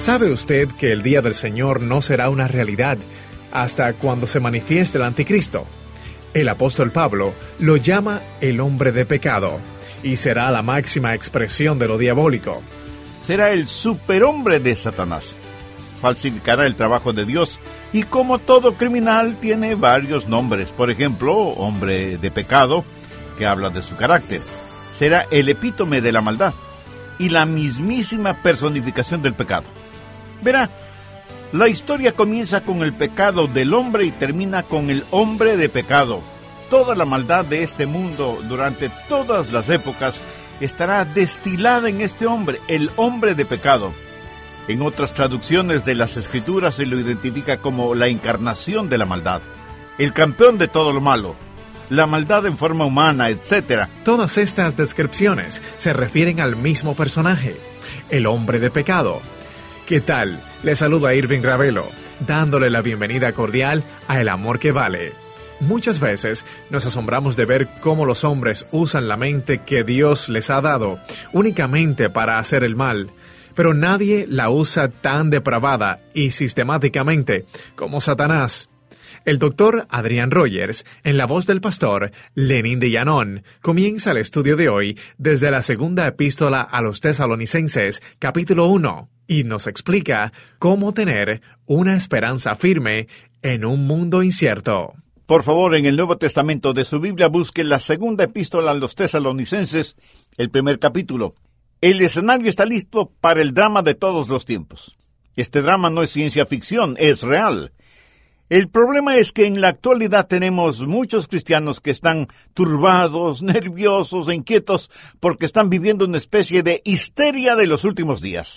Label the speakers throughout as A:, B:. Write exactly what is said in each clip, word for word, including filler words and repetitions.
A: ¿Sabe usted que el día del Señor no será una realidad hasta cuando se manifieste el anticristo? El apóstol Pablo lo llama el hombre de pecado y será la máxima expresión de lo diabólico.
B: Será el superhombre de Satanás. Falsificará el trabajo de Dios y, como todo criminal, tiene varios nombres. Por ejemplo, hombre de pecado, que habla de su carácter. Será el epítome de la maldad y la mismísima personificación del pecado. Verá, la historia comienza con el pecado del hombre y termina con el hombre de pecado. Toda la maldad de este mundo durante todas las épocas estará destilada en este hombre, el hombre de pecado. En otras traducciones de las Escrituras se lo identifica como la encarnación de la maldad, el campeón de todo lo malo, la maldad en forma humana, etcétera.
A: Todas estas descripciones se refieren al mismo personaje, el hombre de pecado. ¿Qué tal? Le saluda Irving Ravelo, dándole la bienvenida cordial a El Amor que Vale. Muchas veces nos asombramos de ver cómo los hombres usan la mente que Dios les ha dado únicamente para hacer el mal, pero nadie la usa tan depravada y sistemáticamente como Satanás. El doctor Adrian Rogers, en la voz del pastor Lenín de Llanón, comienza el estudio de hoy desde la segunda epístola a los Tesalonicenses, capítulo uno, y nos explica cómo tener una esperanza firme en un mundo incierto.
B: Por favor, en el Nuevo Testamento de su Biblia, busque la segunda epístola a los Tesalonicenses, el primer capítulo. El escenario está listo para el drama de todos los tiempos. Este drama no es ciencia ficción, es real. El problema es que en la actualidad tenemos muchos cristianos que están turbados, nerviosos e inquietos porque están viviendo una especie de histeria de los últimos días.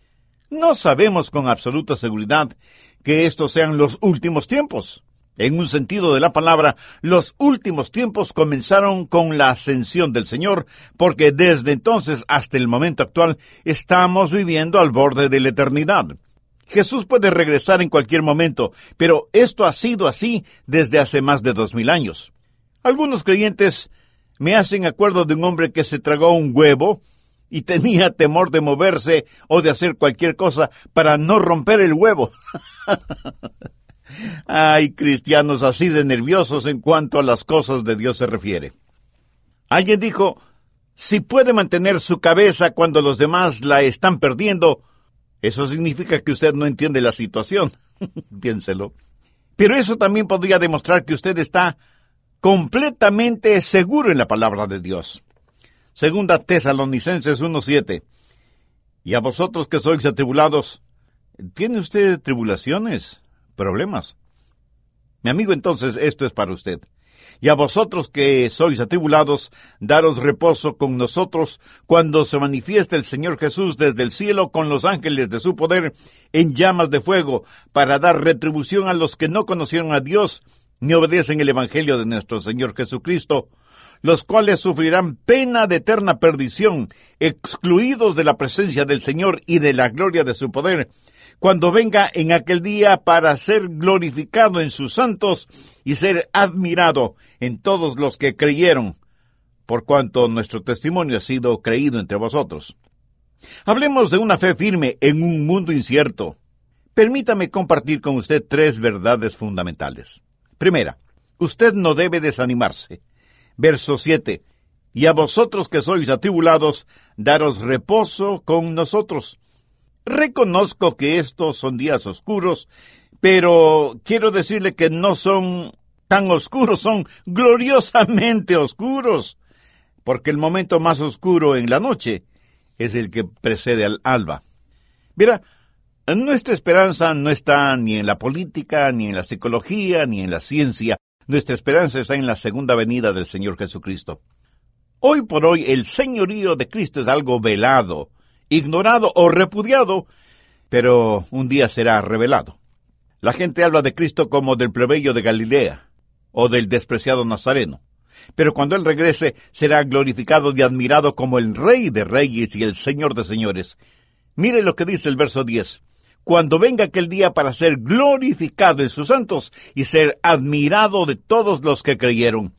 B: No sabemos con absoluta seguridad que estos sean los últimos tiempos. En un sentido de la palabra, los últimos tiempos comenzaron con la ascensión del Señor, porque desde entonces hasta el momento actual estamos viviendo al borde de la eternidad. Jesús puede regresar en cualquier momento, pero esto ha sido así desde hace más de dos mil años. Algunos creyentes me hacen acuerdo de un hombre que se tragó un huevo y tenía temor de moverse o de hacer cualquier cosa para no romper el huevo. Hay cristianos así de nerviosos en cuanto a las cosas de Dios se refiere. Alguien dijo, si puede mantener su cabeza cuando los demás la están perdiendo, eso significa que usted no entiende la situación. Piénselo. Pero eso también podría demostrar que usted está completamente seguro en la palabra de Dios. Segunda Tesalonicenses uno siete. Y a vosotros que sois atribulados, ¿tiene usted tribulaciones? Problemas. Mi amigo, entonces, esto es para usted. Y a vosotros que sois atribulados, daros reposo con nosotros cuando se manifieste el Señor Jesús desde el cielo con los ángeles de su poder en llamas de fuego, para dar retribución a los que no conocieron a Dios ni obedecen el Evangelio de nuestro Señor Jesucristo, los cuales sufrirán pena de eterna perdición, excluidos de la presencia del Señor y de la gloria de su poder, cuando venga en aquel día para ser glorificado en sus santos y ser admirado en todos los que creyeron, por cuanto nuestro testimonio ha sido creído entre vosotros. Hablemos de una fe firme en un mundo incierto. Permítame compartir con usted tres verdades fundamentales. Primera, usted no debe desanimarse. Verso siete. Y a vosotros que sois atribulados, daros reposo con nosotros. Reconozco que estos son días oscuros, pero quiero decirle que no son tan oscuros, son gloriosamente oscuros, porque el momento más oscuro en la noche es el que precede al alba. Mira, nuestra esperanza no está ni en la política, ni en la psicología, ni en la ciencia. Nuestra esperanza está en la segunda venida del Señor Jesucristo. Hoy por hoy el señorío de Cristo es algo velado, ignorado o repudiado, pero un día será revelado. La gente habla de Cristo como del plebeyo de Galilea o del despreciado Nazareno, pero cuando Él regrese será glorificado y admirado como el Rey de Reyes y el Señor de Señores. Mire lo que dice el verso diez. Cuando venga aquel día para ser glorificado en sus santos y ser admirado de todos los que creyeron.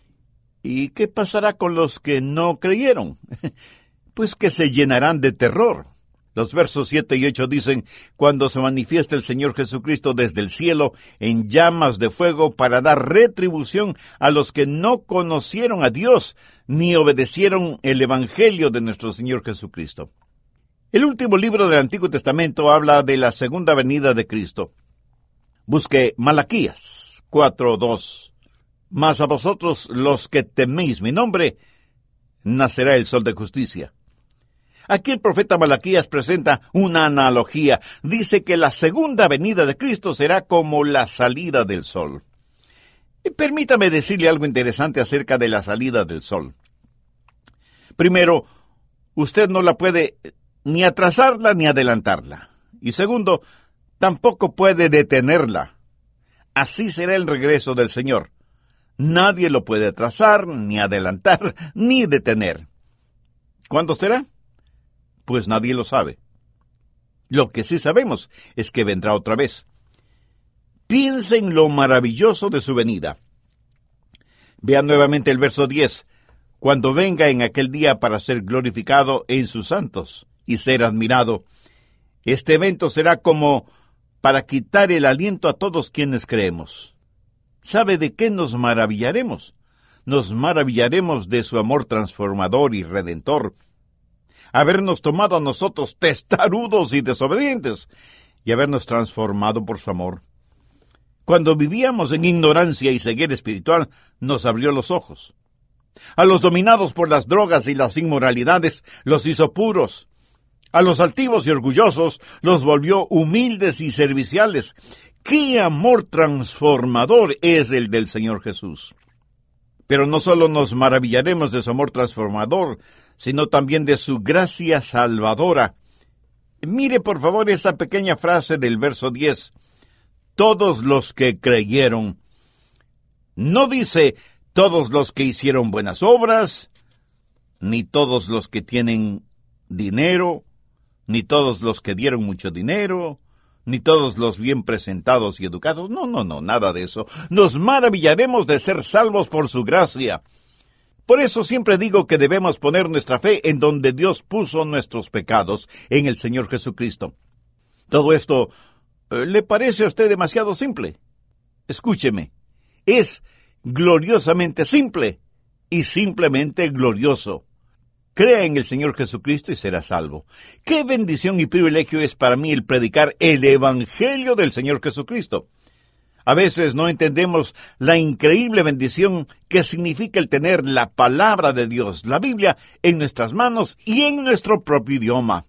B: ¿Y qué pasará con los que no creyeron? Pues que se llenarán de terror. Los versos siete y ocho dicen, cuando se manifiesta el Señor Jesucristo desde el cielo en llamas de fuego para dar retribución a los que no conocieron a Dios ni obedecieron el Evangelio de nuestro Señor Jesucristo. El último libro del Antiguo Testamento habla de la segunda venida de Cristo. Busque Malaquías cuatro dos. Mas a vosotros los que teméis mi nombre, nacerá el sol de justicia. Aquí el profeta Malaquías presenta una analogía. Dice que la segunda venida de Cristo será como la salida del sol. Y permítame decirle algo interesante acerca de la salida del sol. Primero, usted no la puede ni atrasarla ni adelantarla. Y segundo, tampoco puede detenerla. Así será el regreso del Señor. Nadie lo puede atrasar, ni adelantar, ni detener. ¿Cuándo será? Pues nadie lo sabe. Lo que sí sabemos es que vendrá otra vez. Piensen lo maravilloso de su venida. Vean nuevamente el verso diez. Cuando venga en aquel día para ser glorificado en sus santos y ser admirado, este evento será como para quitar el aliento a todos quienes creemos. ¿Sabe de qué nos maravillaremos? Nos maravillaremos de su amor transformador y redentor, habernos tomado a nosotros testarudos y desobedientes, y habernos transformado por su amor. Cuando vivíamos en ignorancia y ceguera espiritual, nos abrió los ojos. A los dominados por las drogas y las inmoralidades, los hizo puros. A los altivos y orgullosos, los volvió humildes y serviciales. ¡Qué amor transformador es el del Señor Jesús! Pero no solo nos maravillaremos de su amor transformador, sino también de su gracia salvadora. Mire por favor esa pequeña frase del verso diez. Todos los que creyeron. No dice todos los que hicieron buenas obras, ni todos los que tienen dinero, ni todos los que dieron mucho dinero, ni todos los bien presentados y educados. No, no, no, nada de eso. Nos maravillaremos de ser salvos por su gracia. Por eso siempre digo que debemos poner nuestra fe en donde Dios puso nuestros pecados, en el Señor Jesucristo. Todo esto, ¿le parece a usted demasiado simple? Escúcheme, es gloriosamente simple y simplemente glorioso. Crea en el Señor Jesucristo y será salvo. ¡Qué bendición y privilegio es para mí el predicar el Evangelio del Señor Jesucristo! A veces no entendemos la increíble bendición que significa el tener la palabra de Dios, la Biblia, en nuestras manos y en nuestro propio idioma.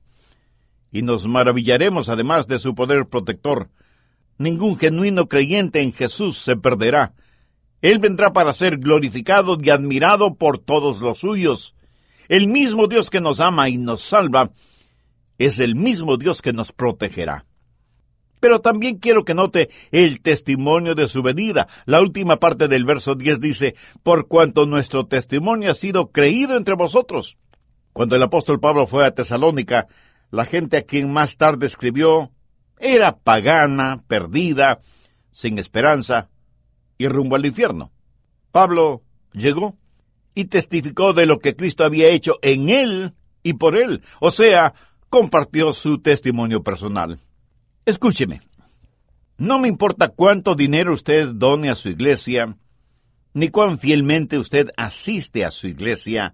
B: Y nos maravillaremos además de su poder protector. Ningún genuino creyente en Jesús se perderá. Él vendrá para ser glorificado y admirado por todos los suyos. El mismo Dios que nos ama y nos salva es el mismo Dios que nos protegerá. Pero también quiero que note el testimonio de su venida. La última parte del verso diez dice, por cuanto nuestro testimonio ha sido creído entre vosotros. Cuando el apóstol Pablo fue a Tesalónica, la gente a quien más tarde escribió era pagana, perdida, sin esperanza y rumbo al infierno. Pablo llegó y testificó de lo que Cristo había hecho en él y por él, o sea, compartió su testimonio personal. Escúcheme, no me importa cuánto dinero usted done a su iglesia, ni cuán fielmente usted asiste a su iglesia,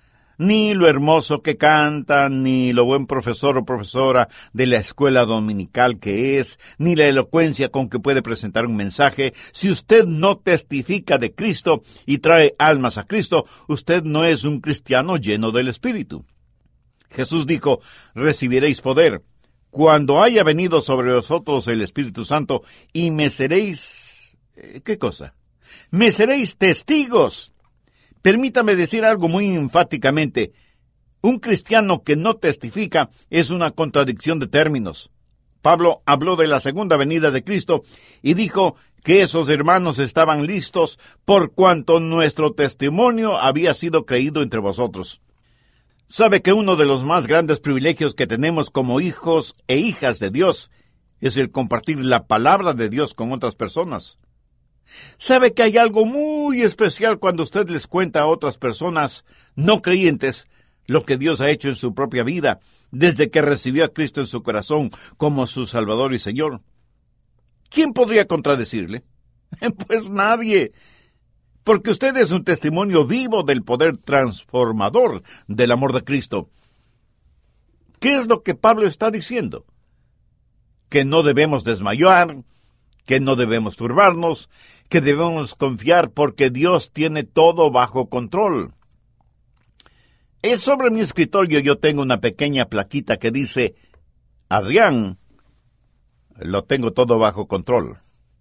B: ni lo hermoso que canta, ni lo buen profesor o profesora de la escuela dominical que es, ni la elocuencia con que puede presentar un mensaje. Si usted no testifica de Cristo y trae almas a Cristo, usted no es un cristiano lleno del Espíritu. Jesús dijo, recibiréis poder cuando haya venido sobre vosotros el Espíritu Santo, y me seréis... ¿Qué cosa? Me seréis testigos. Permítame decir algo muy enfáticamente. Un cristiano que no testifica es una contradicción de términos. Pablo habló de la segunda venida de Cristo y dijo que esos hermanos estaban listos por cuanto nuestro testimonio había sido creído entre vosotros. ¿Sabe que uno de los más grandes privilegios que tenemos como hijos e hijas de Dios es el compartir la palabra de Dios con otras personas? ¿Sabe que hay algo muy especial cuando usted les cuenta a otras personas no creyentes lo que Dios ha hecho en su propia vida desde que recibió a Cristo en su corazón como su Salvador y Señor? ¿Quién podría contradecirle? Pues nadie, porque usted es un testimonio vivo del poder transformador del amor de Cristo. ¿Qué es lo que Pablo está diciendo? Que no debemos desmayar, que no debemos turbarnos, que debemos confiar porque Dios tiene todo bajo control. Es sobre mi escritorio yo tengo una pequeña plaquita que dice, Adrián, lo tengo todo bajo control.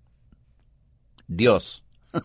B: Dios.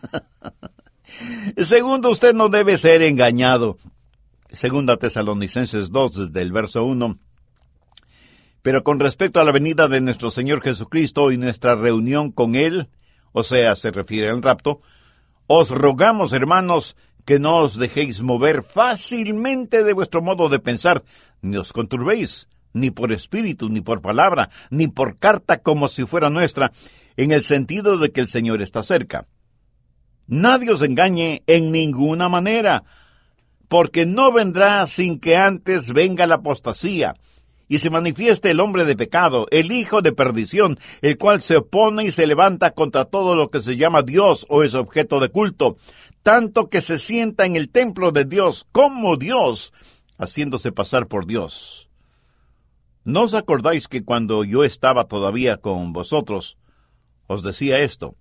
B: Segundo, usted no debe ser engañado. Segunda Tesalonicenses dos, desde el verso uno. Pero con respecto a la venida de nuestro Señor Jesucristo y nuestra reunión con Él, o sea, se refiere al rapto, os rogamos, hermanos, que no os dejéis mover fácilmente de vuestro modo de pensar, ni os conturbéis, ni por espíritu, ni por palabra, ni por carta como si fuera nuestra, en el sentido de que el Señor está cerca. Nadie os engañe en ninguna manera, porque no vendrá sin que antes venga la apostasía, y se manifieste el hombre de pecado, el hijo de perdición, el cual se opone y se levanta contra todo lo que se llama Dios o es objeto de culto, tanto que se sienta en el templo de Dios como Dios, haciéndose pasar por Dios. ¿No os acordáis que cuando yo estaba todavía con vosotros, os decía esto?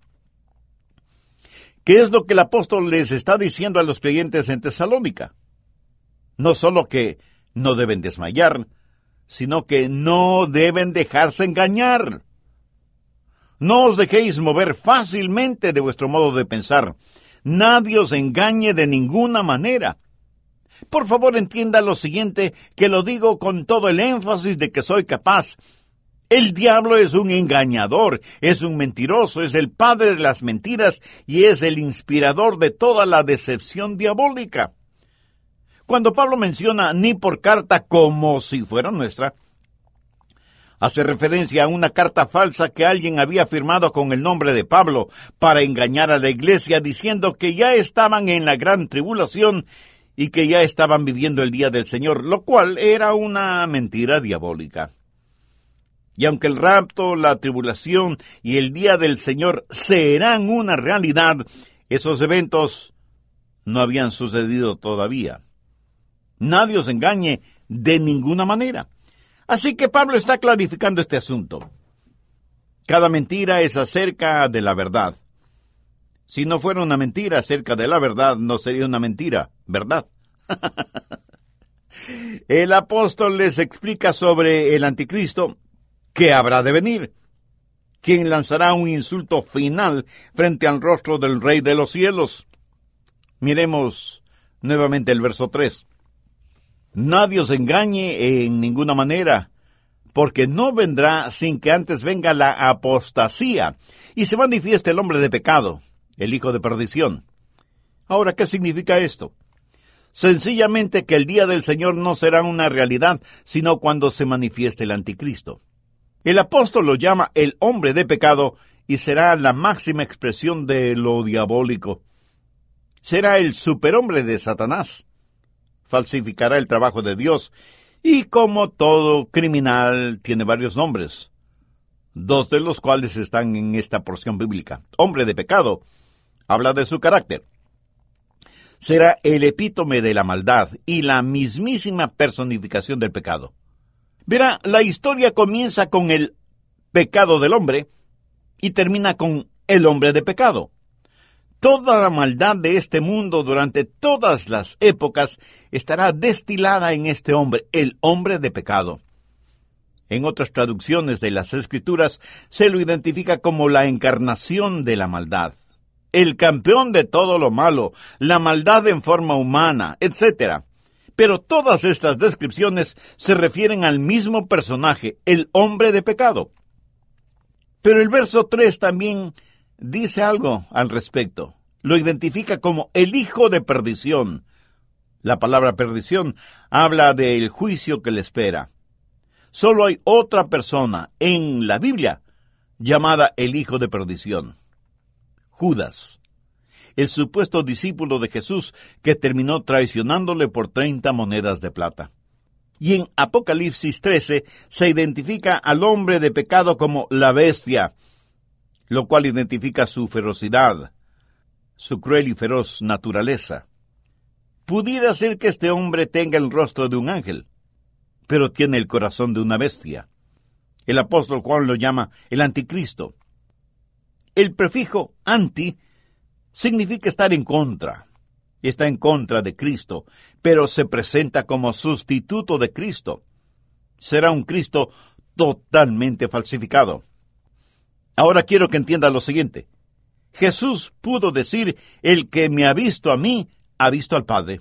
B: ¿Qué es lo que el apóstol les está diciendo a los creyentes en Tesalónica? No solo que no deben desmayar, sino que no deben dejarse engañar. No os dejéis mover fácilmente de vuestro modo de pensar. Nadie os engañe de ninguna manera. Por favor, entienda lo siguiente, que lo digo con todo el énfasis de que soy capaz. El diablo es un engañador, es un mentiroso, es el padre de las mentiras y es el inspirador de toda la decepción diabólica. Cuando Pablo menciona ni por carta como si fuera nuestra, hace referencia a una carta falsa que alguien había firmado con el nombre de Pablo para engañar a la iglesia diciendo que ya estaban en la gran tribulación y que ya estaban viviendo el día del Señor, lo cual era una mentira diabólica. Y aunque el rapto, la tribulación y el día del Señor serán una realidad, esos eventos no habían sucedido todavía. Nadie os engañe de ninguna manera. Así que Pablo está clarificando este asunto. Cada mentira es acerca de la verdad. Si no fuera una mentira acerca de la verdad, no sería una mentira, ¿verdad? El apóstol les explica sobre el anticristo que habrá de venir, quien lanzará un insulto final frente al rostro del Rey de los cielos. Miremos nuevamente el verso tres. Nadie os engañe en ninguna manera, porque no vendrá sin que antes venga la apostasía y se manifieste el hombre de pecado, el hijo de perdición. Ahora, ¿qué significa esto? Sencillamente que el día del Señor no será una realidad, sino cuando se manifieste el anticristo. El apóstol lo llama el hombre de pecado y será la máxima expresión de lo diabólico. Será el superhombre de Satanás. Falsificará el trabajo de Dios y, como todo criminal, tiene varios nombres, dos de los cuales están en esta porción bíblica. Hombre de pecado habla de su carácter. Será el epítome de la maldad y la mismísima personificación del pecado. Verá, la historia comienza con el pecado del hombre y termina con el hombre de pecado. Toda la maldad de este mundo durante todas las épocas estará destilada en este hombre, el hombre de pecado. En otras traducciones de las Escrituras se lo identifica como la encarnación de la maldad, el campeón de todo lo malo, la maldad en forma humana, etcétera. Pero todas estas descripciones se refieren al mismo personaje, el hombre de pecado. Pero el verso tres también dice algo al respecto. Lo identifica como el hijo de perdición. La palabra perdición habla del juicio que le espera. Solo hay otra persona en la Biblia llamada el hijo de perdición: Judas. el supuesto discípulo de Jesús que terminó traicionándole por treinta monedas de plata. Y en Apocalipsis trece se identifica al hombre de pecado como la bestia, lo cual identifica su ferocidad, su cruel y feroz naturaleza. Pudiera ser que este hombre tenga el rostro de un ángel, pero tiene el corazón de una bestia. El apóstol Juan lo llama el anticristo. El prefijo anti significa estar en contra. Está en contra de Cristo, pero se presenta como sustituto de Cristo. Será un Cristo totalmente falsificado. Ahora quiero que entienda lo siguiente. Jesús pudo decir, el que me ha visto a mí, ha visto al Padre.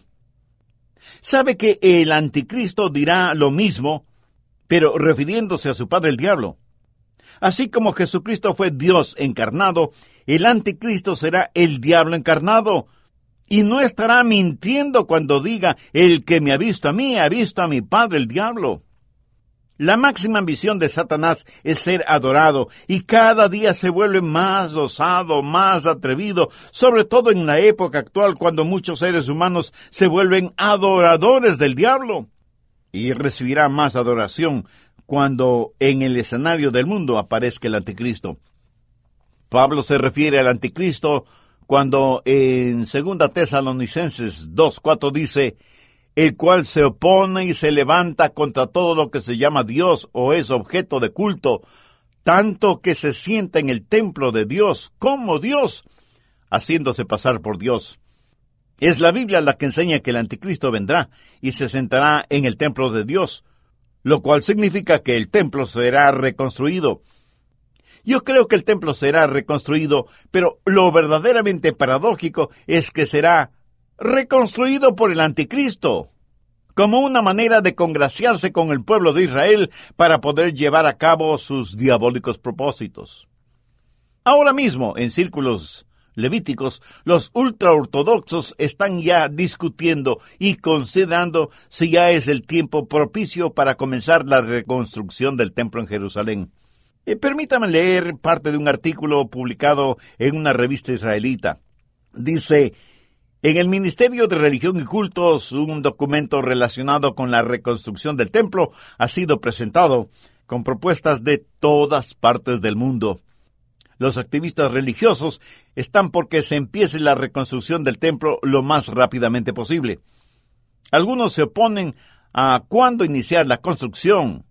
B: Sabe que el anticristo dirá lo mismo, pero refiriéndose a su padre el diablo. Así como Jesucristo fue Dios encarnado, el anticristo será el diablo encarnado, y no estará mintiendo cuando diga, el que me ha visto a mí, ha visto a mi padre el diablo. La máxima ambición de Satanás es ser adorado, y cada día se vuelve más osado, más atrevido, sobre todo en la época actual cuando muchos seres humanos se vuelven adoradores del diablo. Y recibirá más adoración cuando en el escenario del mundo aparezca el anticristo. Pablo se refiere al anticristo cuando en Segunda Tesalonicenses dos cuatro dice, el cual se opone y se levanta contra todo lo que se llama Dios o es objeto de culto, tanto que se sienta en el templo de Dios como Dios, haciéndose pasar por Dios. Es la Biblia la que enseña que el anticristo vendrá y se sentará en el templo de Dios, lo cual significa que el templo será reconstruido. Yo creo que el templo será reconstruido, pero lo verdaderamente paradójico es que será reconstruido por el anticristo, como una manera de congraciarse con el pueblo de Israel para poder llevar a cabo sus diabólicos propósitos. Ahora mismo, en círculos levíticos, los ultraortodoxos están ya discutiendo y considerando si ya es el tiempo propicio para comenzar la reconstrucción del templo en Jerusalén. Eh, permítame leer parte de un artículo publicado en una revista israelita. Dice, en el Ministerio de Religión y Cultos, un documento relacionado con la reconstrucción del templo ha sido presentado con propuestas de todas partes del mundo. Los activistas religiosos están porque se empiece la reconstrucción del templo lo más rápidamente posible. Algunos se oponen a cuándo iniciar la construcción,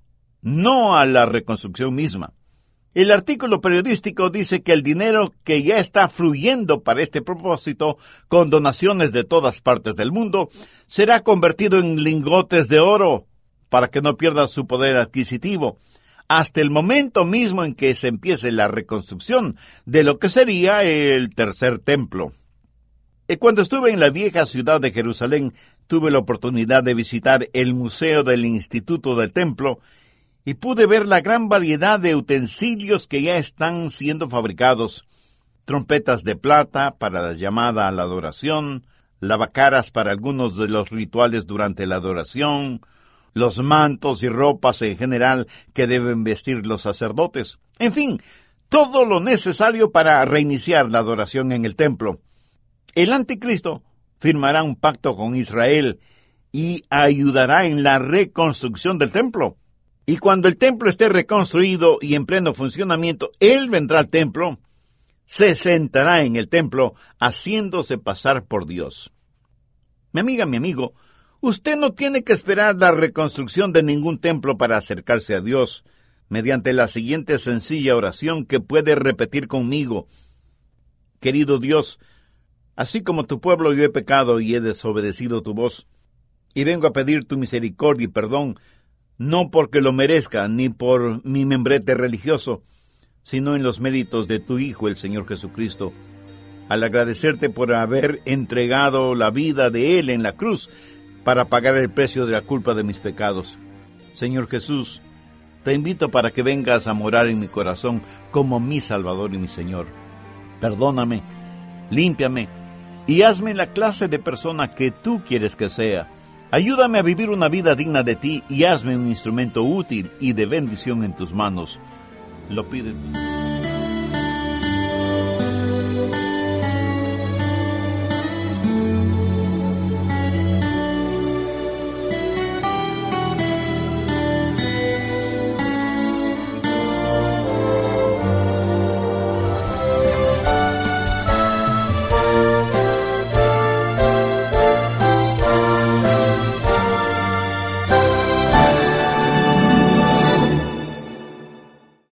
B: no a la reconstrucción misma. El artículo periodístico dice que el dinero que ya está fluyendo para este propósito, con donaciones de todas partes del mundo, será convertido en lingotes de oro para que no pierda su poder adquisitivo, hasta el momento mismo en que se empiece la reconstrucción de lo que sería el tercer templo. Y cuando estuve en la vieja ciudad de Jerusalén, tuve la oportunidad de visitar el Museo del Instituto del Templo y pude ver la gran variedad de utensilios que ya están siendo fabricados. Trompetas de plata para la llamada a la adoración, lavacaras para algunos de los rituales durante la adoración, los mantos y ropas en general que deben vestir los sacerdotes. En fin, todo lo necesario para reiniciar la adoración en el templo. El anticristo firmará un pacto con Israel y ayudará en la reconstrucción del templo. Y cuando el templo esté reconstruido y en pleno funcionamiento, él vendrá al templo, se sentará en el templo, haciéndose pasar por Dios. Mi amiga, mi amigo, usted no tiene que esperar la reconstrucción de ningún templo para acercarse a Dios, mediante la siguiente sencilla oración que puede repetir conmigo. Querido Dios, así como tu pueblo yo he pecado y he desobedecido tu voz, y vengo a pedir tu misericordia y perdón, no porque lo merezca, ni por mi membrete religioso, sino en los méritos de tu Hijo, el Señor Jesucristo, al agradecerte por haber entregado la vida de Él en la cruz para pagar el precio de la culpa de mis pecados. Señor Jesús, te invito para que vengas a morar en mi corazón como mi Salvador y mi Señor. Perdóname, límpiame y hazme la clase de persona que tú quieres que sea. Ayúdame a vivir una vida digna de ti y hazme un instrumento útil y de bendición en tus manos. Lo pido.